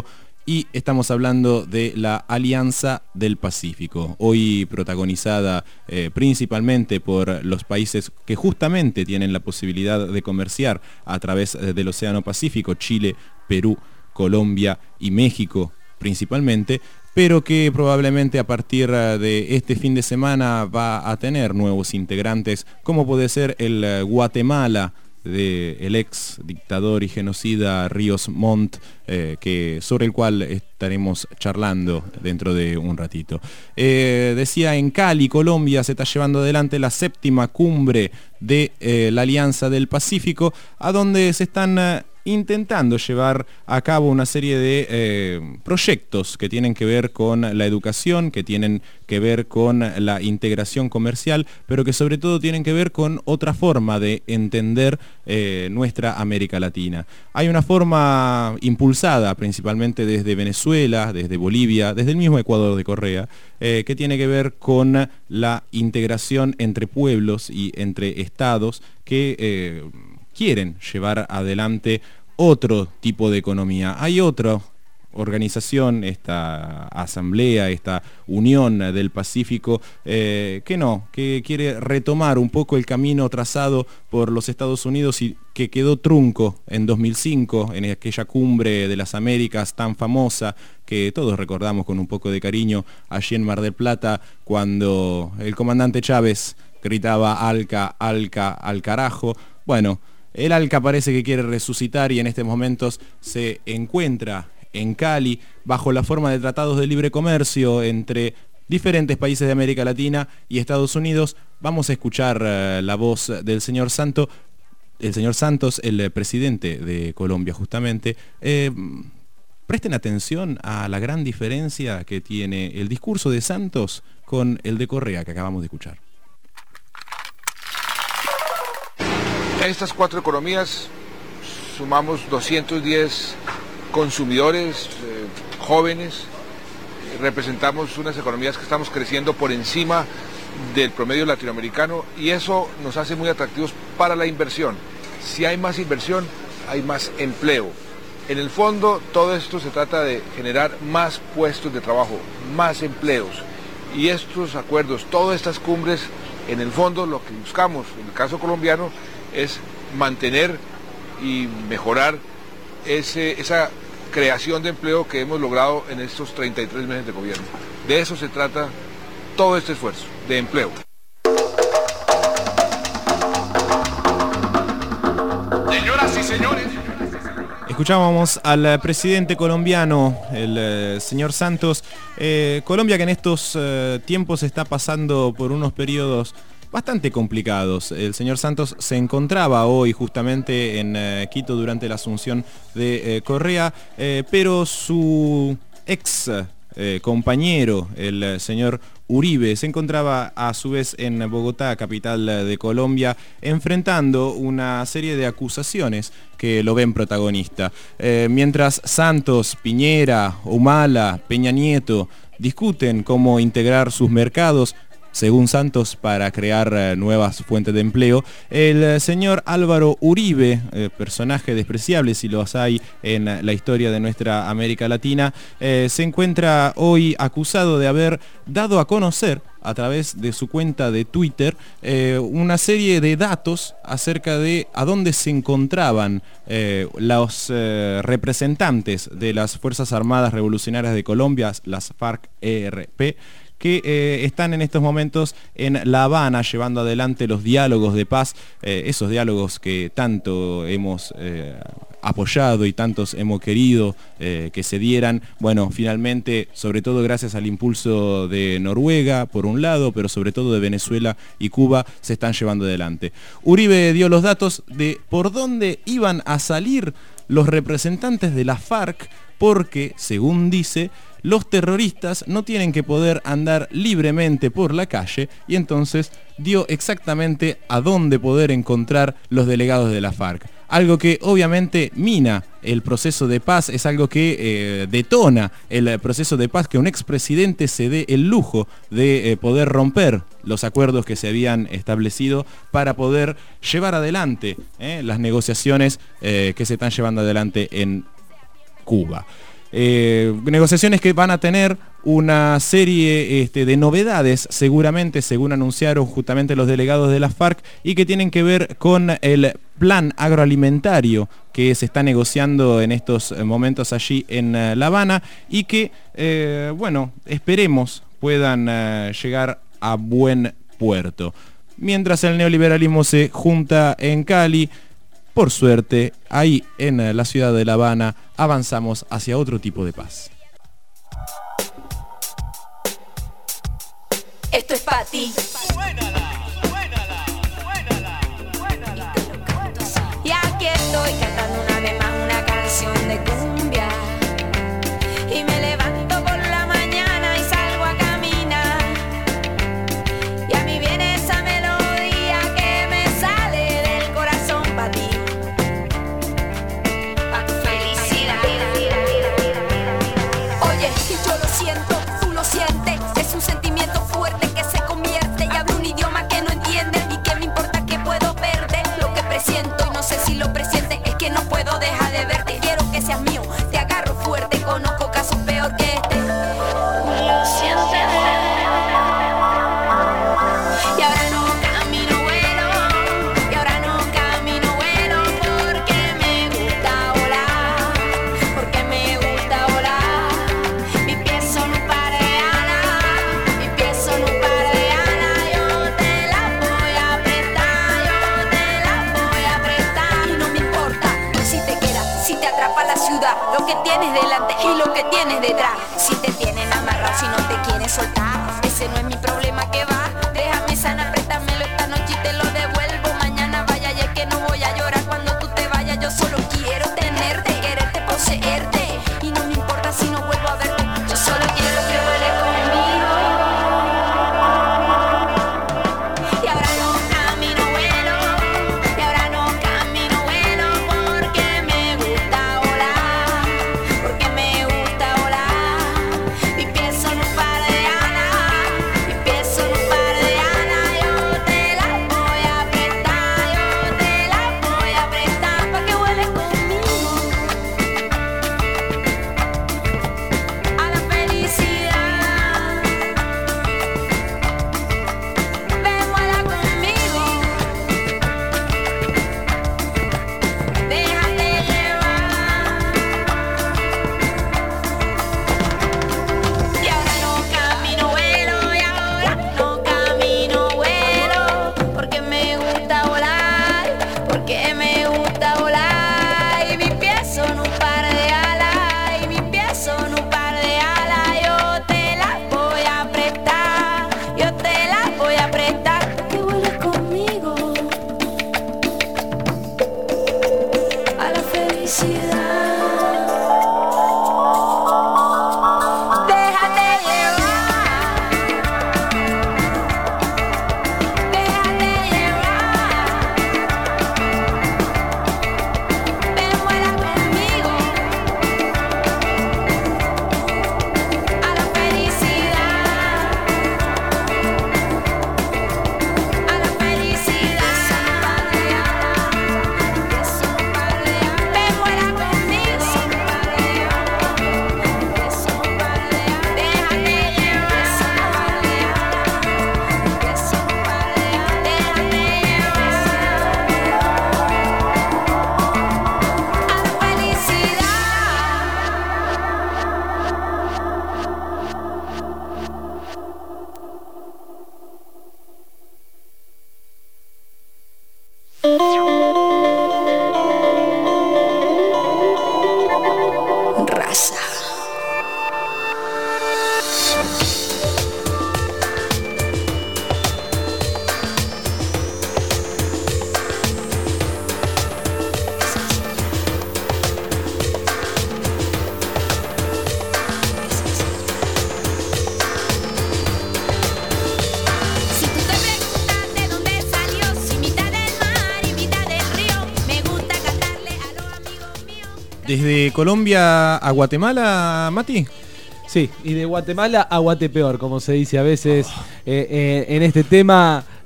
y estamos hablando de la Alianza del Pacífico, hoy protagonizada eh, principalmente por los países que justamente tienen la posibilidad de comerciar a través del Océano Pacífico, Chile, Perú, Colombia y México principalmente, pero que probablemente a partir de este fin de semana va a tener nuevos integrantes, como puede ser el Guatemala del ex dictador y genocida Ríos Montt, eh, que, sobre el cual estaremos charlando dentro de un ratito. Eh, decía, en Cali, Colombia, se está llevando adelante la séptima cumbre de eh, la Alianza del Pacífico, a donde se están eh, intentando llevar a cabo una serie de eh, proyectos que tienen que ver con la educación, que tienen que ver con la integración comercial, pero que sobre todo tienen que ver con otra forma de entender eh, nuestra América Latina. Hay una forma impulsada principalmente desde Venezuela, desde Bolivia, desde el mismo Ecuador de Correa, eh, que tiene que ver con la integración entre pueblos y entre estados que eh, quieren llevar adelante otro tipo de economía. Hay otra organización, esta asamblea, esta unión del Pacífico, eh, que no, que quiere retomar un poco el camino trazado por los Estados Unidos y que quedó trunco en dos mil cinco, en aquella cumbre de las Américas tan famosa que todos recordamos con un poco de cariño allí en Mar del Plata, cuando el comandante Chávez gritaba Alca, Alca, al carajo. Bueno, el Alca parece que quiere resucitar y en estos momentos se encuentra en Cali bajo la forma de tratados de libre comercio entre diferentes países de América Latina y Estados Unidos. Vamos a escuchar uh, la voz del señor Santos, el señor Santos, el presidente de Colombia justamente. Eh, presten atención a la gran diferencia que tiene el discurso de Santos con el de Correa que acabamos de escuchar. Estas cuatro economías sumamos doscientos diez consumidores eh, jóvenes, representamos unas economías que estamos creciendo por encima del promedio latinoamericano y eso nos hace muy atractivos para la inversión. Si hay más inversión, hay más empleo. En el fondo, todo esto se trata de generar más puestos de trabajo, más empleos. Y estos acuerdos, todas estas cumbres, en el fondo lo que buscamos, en el caso colombiano, es mantener y mejorar ese, esa creación de empleo que hemos logrado en estos treinta y tres meses de gobierno. De eso se trata todo este esfuerzo, de empleo. Señoras y señores, escuchábamos al presidente colombiano, el eh, señor Santos. Eh, Colombia, que en estos eh, tiempos está pasando por unos periodos bastante complicados. El señor Santos se encontraba hoy justamente en eh, Quito durante la asunción de eh, Correa, eh, pero su ex eh, compañero, el eh, señor Uribe, se encontraba a su vez en Bogotá, capital de Colombia, enfrentando una serie de acusaciones que lo ven protagonista. Eh, mientras Santos, Piñera, Humala, Peña Nieto discuten cómo integrar sus mercados, según Santos, para crear eh, nuevas fuentes de empleo, el eh, señor Álvaro Uribe, eh, personaje despreciable si los hay en la historia de nuestra América Latina, eh, se encuentra hoy acusado de haber dado a conocer a través de su cuenta de Twitter eh, una serie de datos acerca de a dónde se encontraban eh, los eh, representantes de las Fuerzas Armadas Revolucionarias de Colombia, las FARC-E R P, que eh, están en estos momentos en La Habana llevando adelante los diálogos de paz, eh, esos diálogos que tanto hemos eh, apoyado y tantos hemos querido eh, que se dieran. Bueno, finalmente, sobre todo gracias al impulso de Noruega, por un lado, pero sobre todo de Venezuela y Cuba, se están llevando adelante. Uribe dio los datos de por dónde iban a salir los representantes de la FARC, porque, según dice, los terroristas no tienen que poder andar libremente por la calle, y entonces dio exactamente a dónde poder encontrar los delegados de la FARC. Algo que obviamente mina el proceso de paz, es algo que eh, detona el proceso de paz, que un expresidente se dé el lujo de eh, poder romper los acuerdos que se habían establecido para poder llevar adelante eh, las negociaciones eh, que se están llevando adelante en Cuba. Eh, negociaciones que van a tener una serie este, de novedades, seguramente, según anunciaron justamente los delegados de la FARC, y que tienen que ver con el plan agroalimentario que se está negociando en estos momentos allí en uh, La Habana, y que, eh, bueno, esperemos puedan uh, llegar a buen puerto. Mientras el neoliberalismo se junta en Cali, por suerte, ahí en la ciudad de La Habana avanzamos hacia otro tipo de paz. Esto es para ti. Y aquí estoy cantando una vez más una canción de cumbia. Y me levanto por la mañana y salgo a caminar. Y a mí viene esa melodía que me sale del corazón para ti. Pa' tu felicidad. Oye, y yo lo siento, tú lo sientes. Es un sentimiento fuerte que se convierte y hablo un idioma que no entiende. Y que me importa que puedo perder lo que presiento. Y no sé si lo presiente, es que no puedo dejar de verte. Quiero que seas mío, te agarro fuerte. Conozco casos peor que este. Lo siento. Y ahora no camino vuelo, y ahora no camino vuelo, porque me gusta volar, porque me gusta volar. Mis pies son un par de alas, mis pies son un par de alas. Yo te las voy a prestar, yo te las voy a prestar. Y no me importa si te quedas, si te atrapa la ciudad, lo que tienes delante y lo que tienes detrás. Si te tienen amarrado, si no te quieren soltar, ese no es mi problema, que va. Déjame sanar, préstamelo esta noche y te lo devuelvo mañana. Vaya, y es que no voy a llorar cuando tú te vayas. Yo solo quiero tenerte, quererte, poseerte. Y no me importa si no vuelvo a verte. Yo solo quiero que vueles conmigo. Y ahora no camino vuelo, y ahora no camino vuelo, porque me gusta volar, porque me gusta volar. Mis pies son un par de alas, mis pies son un par de alas. Yo te las voy a prestar, yo te las voy a prestar, pa' que vueles conmigo a la felicidad. Ven, vuela conmigo, déjate llevar. Y ahora no camino vuelo, y ahora no camino vuelo, porque me gusta volar, porque me gusta volar. Y mis pies son un par de alas, y mis pies son un par de alas. Yo te las voy a prestar, yo te las voy a prestar, que vueles conmigo a la felicidad. Déjate llevar, déjate llevar. Ven, vuela conmigo a la felicidad, a la felicidad. Ven, vuela conmigo, déjate raza. Si tú te preguntas de dónde salió, si mitad del mar y mitad del río, me gusta cantarle a los amigos míos. Desde Colombia a Guatemala, Mati. Sí, y de Guatemala a Guatepeor, como se dice a veces eh, eh, en este tema.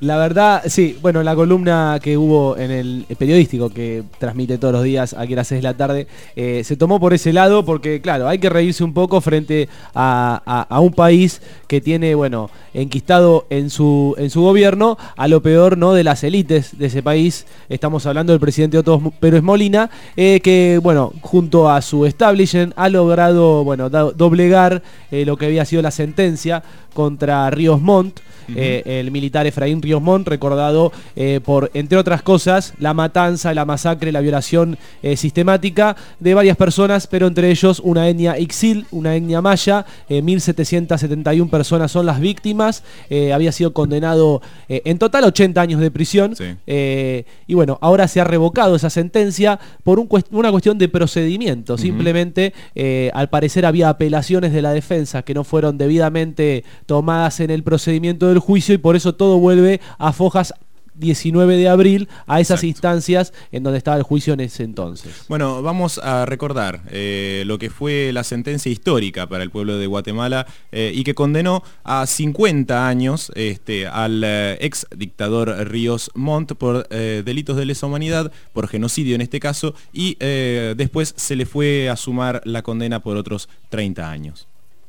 La verdad, sí, bueno, la columna que hubo en el periodístico que transmite todos los días aquí a las seis de la tarde, eh, se tomó por ese lado porque, claro, hay que reírse un poco frente a, a, a un país que tiene, bueno, enquistado en su, en su gobierno a lo peor, ¿no?, de las élites de ese país. Estamos hablando del presidente Otto Pérez Molina, eh, que, bueno, junto a su establishment ha logrado, bueno, do, doblegar eh, lo que había sido la sentencia contra Ríos Montt. Uh-huh. eh, el militar Efraín Ríos Montt, recordado eh, por, entre otras cosas, la matanza, la masacre, la violación eh, sistemática de varias personas, pero entre ellos una etnia ixil, una etnia maya. eh, mil setecientas setenta y una personas son las víctimas. eh, había sido condenado eh, en total ochenta años de prisión. Sí. eh, y bueno, ahora se ha revocado esa sentencia por un cuest- una cuestión de procedimiento. Uh-huh. Simplemente, eh, al parecer había apelaciones de la defensa que no fueron debidamente tomadas en el procedimiento del juicio, y por eso todo vuelve a Fojas diecinueve de abril, a esas Exacto. instancias en donde estaba el juicio en ese entonces. Bueno, vamos a recordar eh, lo que fue la sentencia histórica para el pueblo de Guatemala eh, y que condenó a cincuenta años este, al eh, ex dictador Ríos Montt por eh, delitos de lesa humanidad, por genocidio en este caso, y eh, después se le fue a sumar la condena por otros treinta años.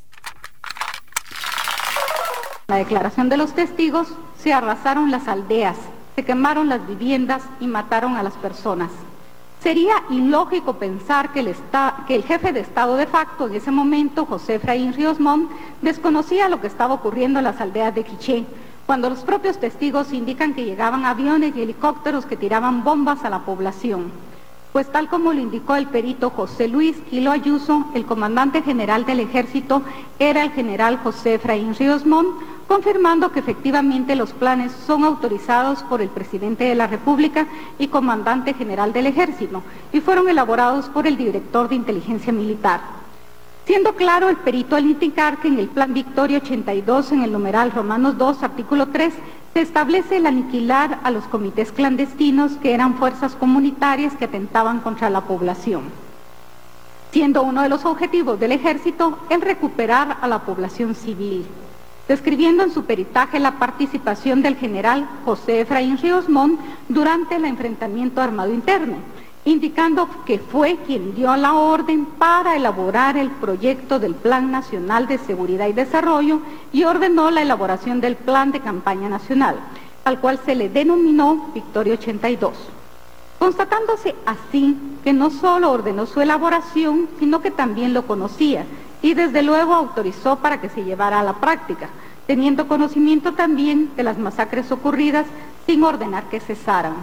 La declaración de los testigos: se arrasaron las aldeas, se quemaron las viviendas y mataron a las personas. Sería ilógico pensar que el, esta, que el jefe de Estado de facto en ese momento, José Efraín Ríos Montt, desconocía lo que estaba ocurriendo en las aldeas de Quiché, cuando los propios testigos indican que llegaban aviones y helicópteros que tiraban bombas a la población. Pues tal como lo indicó el perito José Luis Quilo Ayuso, el comandante general del ejército era el general José Efraín Ríos Montt, confirmando que efectivamente los planes son autorizados por el presidente de la República y comandante general del ejército, y fueron elaborados por el director de inteligencia militar. Siendo claro el perito al indicar que en el plan Victoria ochenta y dos, en el numeral Romanos dos, artículo tres, se establece el aniquilar a los comités clandestinos, que eran fuerzas comunitarias que atentaban contra la población, siendo uno de los objetivos del ejército el recuperar a la población civil. Describiendo en su peritaje la participación del general José Efraín Ríos Montt durante el enfrentamiento armado interno, indicando que fue quien dio la orden para elaborar el proyecto del Plan Nacional de Seguridad y Desarrollo y ordenó la elaboración del Plan de Campaña Nacional, al cual se le denominó Victoria ochenta y dos. Constatándose así que no solo ordenó su elaboración, sino que también lo conocía y desde luego autorizó para que se llevara a la práctica, teniendo conocimiento también de las masacres ocurridas sin ordenar que cesaran.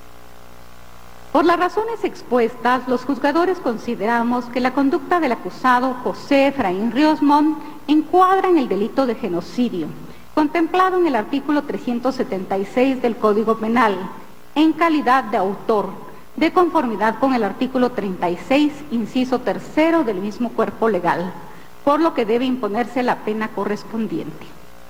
Por las razones expuestas, los juzgadores consideramos que la conducta del acusado José Efraín Ríos Montt encuadra en el delito de genocidio, contemplado en el artículo trescientos setenta y seis del Código Penal, en calidad de autor, de conformidad con el artículo treinta y seis, inciso tercero del mismo cuerpo legal, por lo que debe imponerse la pena correspondiente.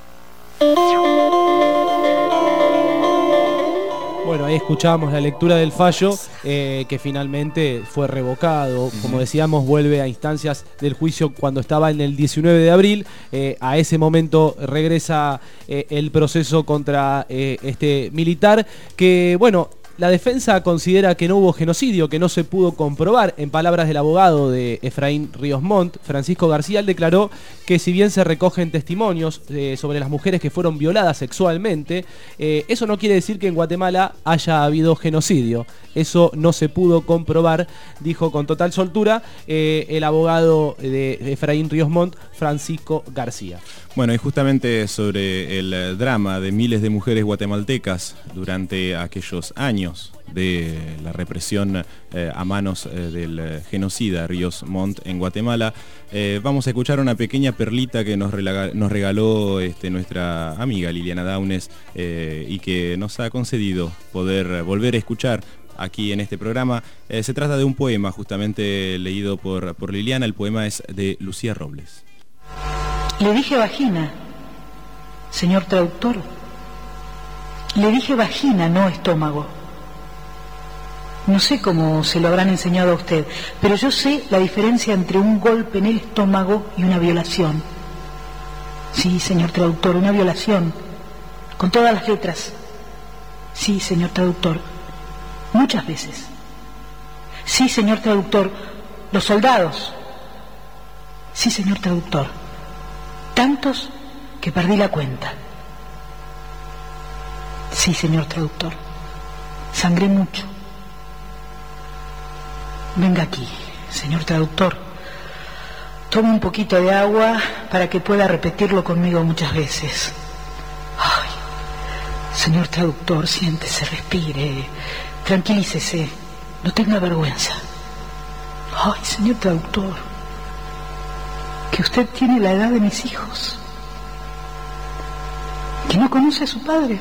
Bueno, ahí escuchábamos la lectura del fallo, eh, que finalmente fue revocado. Como decíamos, vuelve a instancias del juicio cuando estaba en el diecinueve de abril. Eh, a ese momento regresa eh, el proceso contra eh, este militar que, bueno, la defensa considera que no hubo genocidio, que no se pudo comprobar. En palabras del abogado de Efraín Ríos Montt, Francisco García, él declaró que si bien se recogen testimonios eh, sobre las mujeres que fueron violadas sexualmente, eh, eso no quiere decir que en Guatemala haya habido genocidio. Eso no se pudo comprobar, dijo con total soltura eh, el abogado de Efraín Ríos Montt, Francisco García. Bueno, y justamente sobre el drama de miles de mujeres guatemaltecas durante aquellos años de la represión eh, a manos eh, del eh, genocida Ríos Montt en Guatemala, eh, vamos a escuchar una pequeña perlita que nos, relaga, nos regaló este, nuestra amiga Liliana Daunes eh, y que nos ha concedido poder volver a escuchar aquí en este programa. Eh, se trata de un poema justamente leído por, por Liliana. El poema es de Lucía Robles. Le dije vagina, señor traductor. Le dije vagina, no estómago. No sé cómo se lo habrán enseñado a usted, pero yo sé la diferencia entre un golpe en el estómago y una violación. Sí, señor traductor, una violación, con todas las letras, Sí, señor traductor, muchas veces. Sí, señor traductor, los soldados. Sí, señor traductor, tantos que perdí la cuenta. Sí, señor traductor, sangré mucho. Venga aquí, señor traductor. Tome un poquito de agua para que pueda repetirlo conmigo muchas veces. Ay, señor traductor, siéntese, respire, tranquilícese, no tenga vergüenza. Ay, señor traductor, que usted tiene la edad de mis hijos, que no conoce a su padre,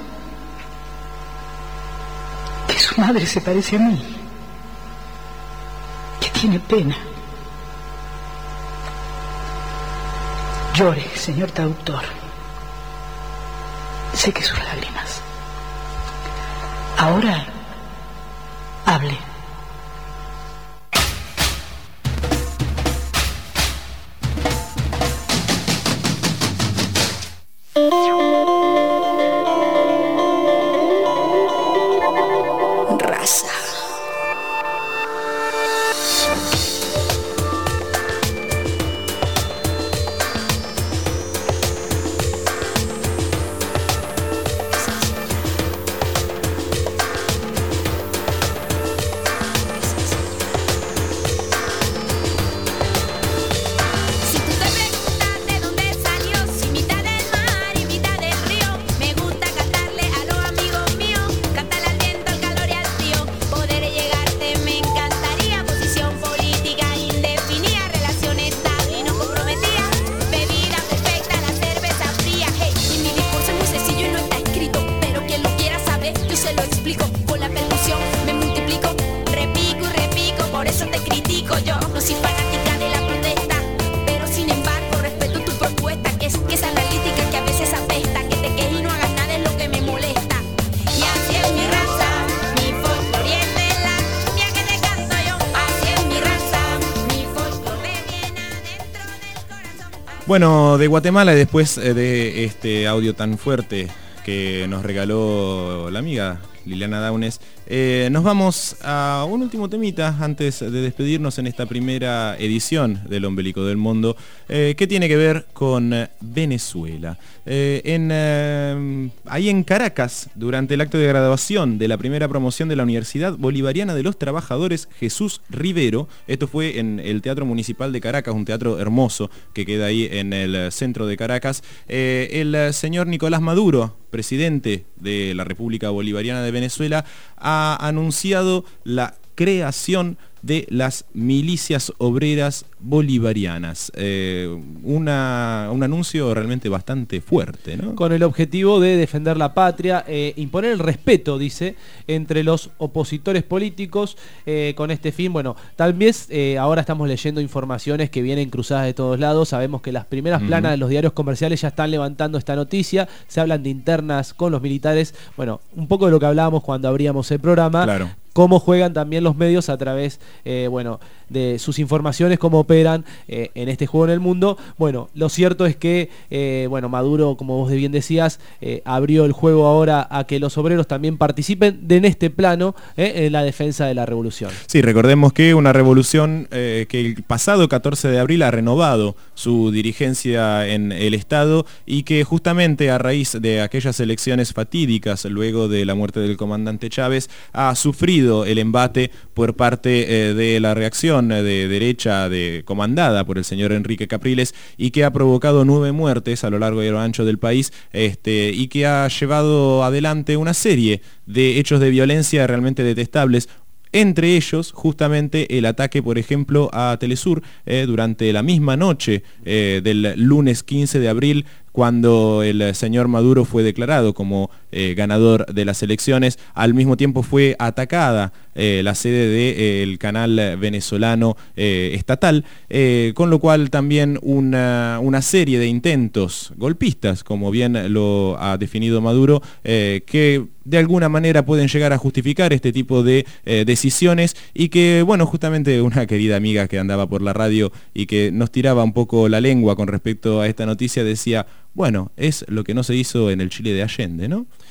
que su madre se parece a mí, que tiene pena. Llore, señor traductor. Seque sus lágrimas. Ahora, hable. Raza. Bueno, de Guatemala, después de este audio tan fuerte que nos regaló la amiga Liliana Daunes, eh, nos vamos a un último temita antes de despedirnos en esta primera edición del Ombelico del Mundo, eh, que tiene que ver con Venezuela. Eh, en, eh, ahí en Caracas, durante el acto de graduación de la primera promoción de la Universidad Bolivariana de los Trabajadores Jesús Rivero, esto fue en el Teatro Municipal de Caracas, un teatro hermoso que queda ahí en el centro de Caracas, eh, el señor Nicolás Maduro, presidente de la República Bolivariana de Venezuela, ha anunciado la creación de las milicias obreras bolivarianas. Eh, una, un anuncio realmente bastante fuerte, ¿no? Con el objetivo de defender la patria, eh, imponer el respeto, dice, entre los opositores políticos. Eh, con este fin, bueno, tal vez eh, ahora estamos leyendo informaciones que vienen cruzadas de todos lados. Sabemos que las primeras uh-huh. planas de los diarios comerciales ya están levantando esta noticia. Se hablan de internas con los militares. Bueno, un poco de lo que hablábamos cuando abríamos el programa. Claro. Cómo juegan también los medios a través eh, bueno, de sus informaciones, cómo operan eh, en este juego en el mundo. Bueno, lo cierto es que eh, bueno, Maduro, como vos bien decías, eh, abrió el juego ahora a que los obreros también participen de en este plano eh, en la defensa de la revolución. Sí, recordemos que una revolución eh, que el pasado catorce de abril ha renovado su dirigencia en el Estado y que justamente a raíz de aquellas elecciones fatídicas luego de la muerte del comandante Chávez ha sufrido el embate por parte eh, de la reacción de derecha de, comandada por el señor Enrique Capriles y que ha provocado nueve muertes a lo largo y a lo ancho del país este, y que ha llevado adelante una serie de hechos de violencia realmente detestables. Entre ellos, justamente, el ataque, por ejemplo, a Telesur eh, durante la misma noche eh, del lunes quince de abril, cuando el señor Maduro fue declarado como eh, ganador de las elecciones. Al mismo tiempo fue atacada eh, la sede del eh, canal venezolano eh, estatal, eh, con lo cual también una, una serie de intentos golpistas, como bien lo ha definido Maduro, eh, que de alguna manera pueden llegar a justificar este tipo de eh, decisiones y que, bueno, justamente una querida amiga que andaba por la radio y que nos tiraba un poco la lengua con respecto a esta noticia decía, bueno, es lo que no se hizo en el Chile de Allende, ¿no?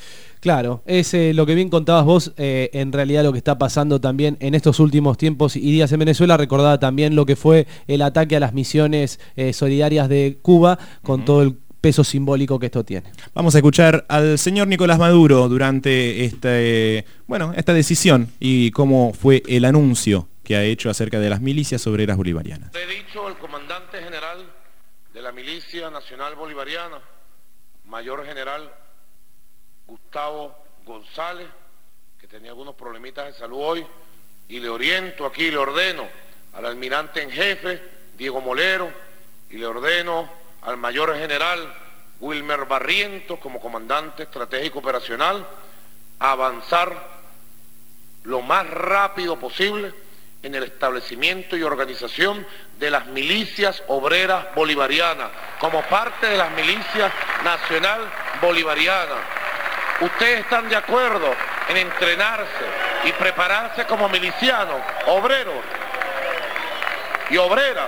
Claro, es eh, lo que bien contabas vos, eh, en realidad lo que está pasando también en estos últimos tiempos y días en Venezuela. Recordaba también lo que fue el ataque a las misiones eh, solidarias de Cuba, con uh-huh. todo el peso simbólico que esto tiene. Vamos a escuchar al señor Nicolás Maduro durante este, bueno, esta decisión y cómo fue el anuncio que ha hecho acerca de las milicias obreras bolivarianas. He dicho el comandante general de la Milicia Nacional Bolivariana, mayor general Gustavo González, que tenía algunos problemitas de salud hoy, y le oriento aquí, le ordeno al almirante en jefe, Diego Molero, y le ordeno al mayor general Wilmer Barrientos, como comandante estratégico operacional, a avanzar lo más rápido posible en el establecimiento y organización de las milicias obreras bolivarianas, como parte de las milicias nacional bolivariana. ¿Ustedes están de acuerdo en entrenarse y prepararse como milicianos, obreros y obreras?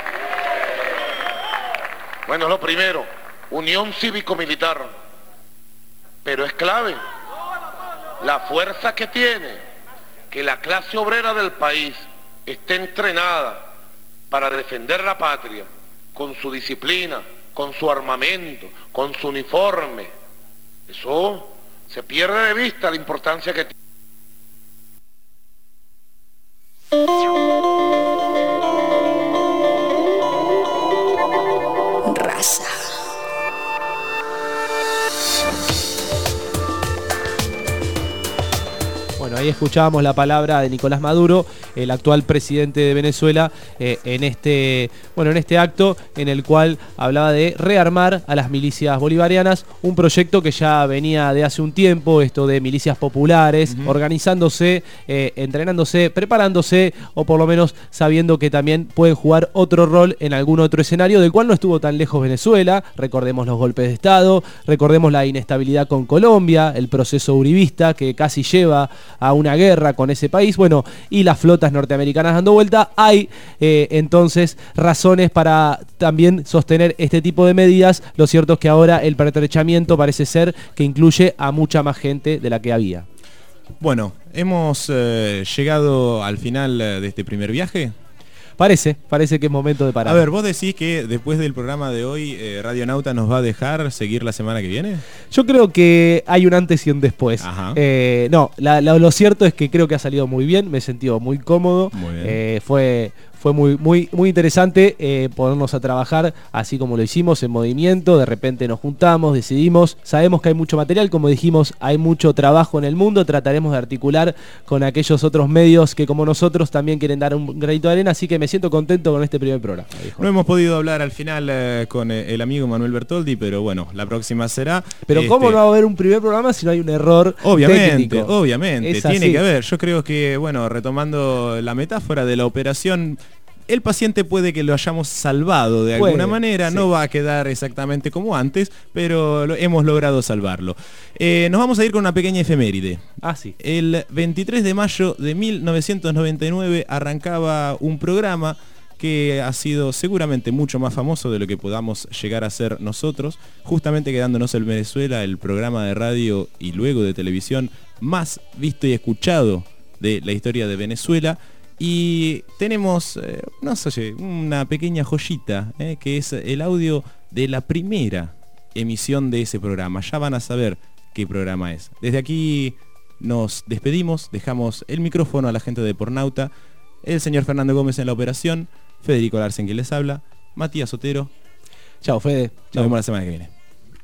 Bueno, es lo primero, unión cívico-militar, pero es clave la fuerza que tiene que la clase obrera del país esté entrenada para defender la patria, con su disciplina, con su armamento, con su uniforme. Eso se pierde de vista la importancia que tiene. Raza. Bueno, ahí escuchábamos la palabra de Nicolás Maduro, el actual presidente de Venezuela, eh, en este, bueno, en este acto en el cual hablaba de rearmar a las milicias bolivarianas, un proyecto que ya venía de hace un tiempo, esto de milicias populares, uh-huh. organizándose, eh, entrenándose, preparándose, o por lo menos sabiendo que también pueden jugar otro rol en algún otro escenario, del cual no estuvo tan lejos Venezuela. Recordemos los golpes de Estado, recordemos la inestabilidad con Colombia, el proceso uribista que casi lleva a una guerra con ese país, bueno, y las flotas norteamericanas dando vuelta. Hay eh, entonces razones para también sostener este tipo de medidas. Lo cierto es que ahora el pertrechamiento parece ser que incluye a mucha más gente de la que había. Bueno, hemos eh, llegado al final de este primer viaje. Parece, parece que es momento de parar. A ver, vos decís que después del programa de hoy, eh, Radionauta nos va a dejar seguir la semana que viene. Yo creo que hay un antes y un después. Eh, no, la, la, lo cierto es que creo que ha salido muy bien, me he sentido muy cómodo. Muy bien. Eh, fue... Fue muy, muy, muy interesante eh, ponernos a trabajar así como lo hicimos, en movimiento. De repente nos juntamos, decidimos, sabemos que hay mucho material, como dijimos, hay mucho trabajo en el mundo. Trataremos de articular con aquellos otros medios que como nosotros también quieren dar un granito de arena, así que me siento contento con este primer programa. No hemos podido hablar al final eh, con el amigo Manuel Bertoldi, pero bueno, la próxima será. Pero este... ¿cómo no va a haber un primer programa si no hay un error Obviamente, técnico? obviamente, tiene que haber. Yo creo que, bueno, retomando la metáfora de la operación, el paciente puede que lo hayamos salvado de puede, alguna manera, sí. No va a quedar exactamente como antes, pero lo, hemos logrado salvarlo. Eh, nos vamos a ir con una pequeña efeméride. Ah, sí. El veintitrés de mayo de mil novecientos noventa y nueve arrancaba un programa que ha sido seguramente mucho más famoso de lo que podamos llegar a ser nosotros, justamente quedándonos en Venezuela el programa de radio y luego de televisión más visto y escuchado de la historia de Venezuela. Y tenemos, eh, no sé, una pequeña joyita, eh, que es el audio de la primera emisión de ese programa. Ya van a saber qué programa es. Desde aquí nos despedimos, dejamos el micrófono a la gente de Pornauta, el señor Fernando Gómez en la operación, Federico Larsen quien les habla, Matías Otero. Chao, Fede. Nos vemos la semana que viene.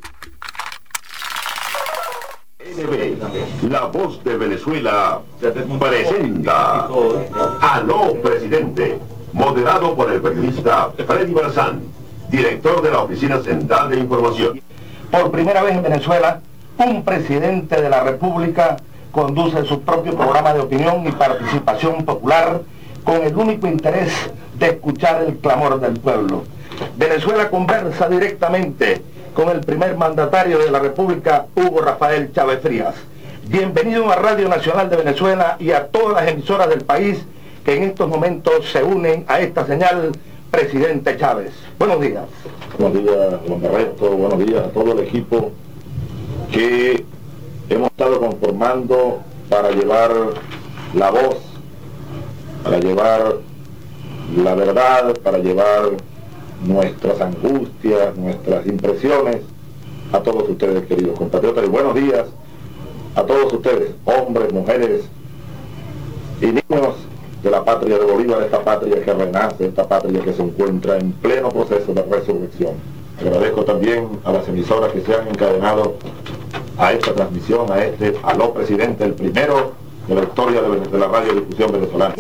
N B, la voz de Venezuela, presenta Aló Presidente, moderado por el periodista Freddy Barzán, director de la Oficina Central de Información. Por primera vez en Venezuela, un presidente de la República conduce su propio programa de opinión y participación popular con el único interés de escuchar el clamor del pueblo. Venezuela conversa directamente con el primer mandatario de la República, Hugo Rafael Chávez Frías. Bienvenido a Radio Nacional de Venezuela y a todas las emisoras del país que en estos momentos se unen a esta señal, Presidente Chávez. Buenos días. Buenos días, Juan Barreto, buenos días a todo el equipo que hemos estado conformando para llevar la voz, para llevar la verdad, para llevar nuestras angustias, nuestras impresiones a todos ustedes, queridos compatriotas, y buenos días a todos ustedes, hombres, mujeres y niños de la patria de Bolívar, esta patria que renace, esta patria que se encuentra en pleno proceso de resurrección. Agradezco también a las emisoras que se han encadenado a esta transmisión, a este Aló Presidente, el primero de la historia de, de la radiodifusión venezolana.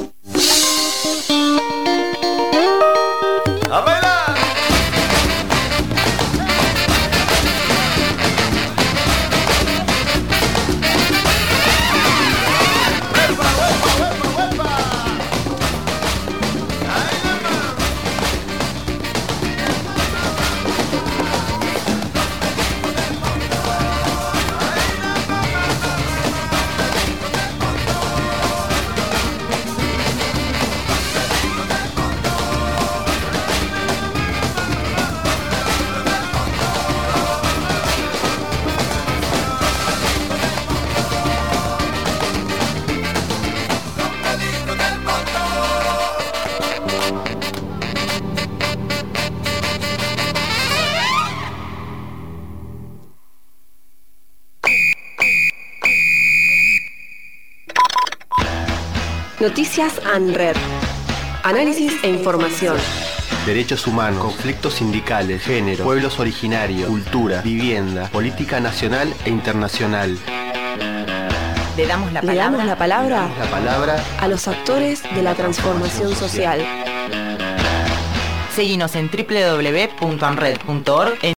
¡A bailar! Noticias ANRED. Análisis e información. Derechos humanos, conflictos sindicales, género, pueblos originarios, cultura, vivienda, política nacional e internacional. Le damos la palabra, Le damos la palabra, Le damos la palabra a los actores de la transformación social. Seguinos en doble u doble u doble u punto anred punto org.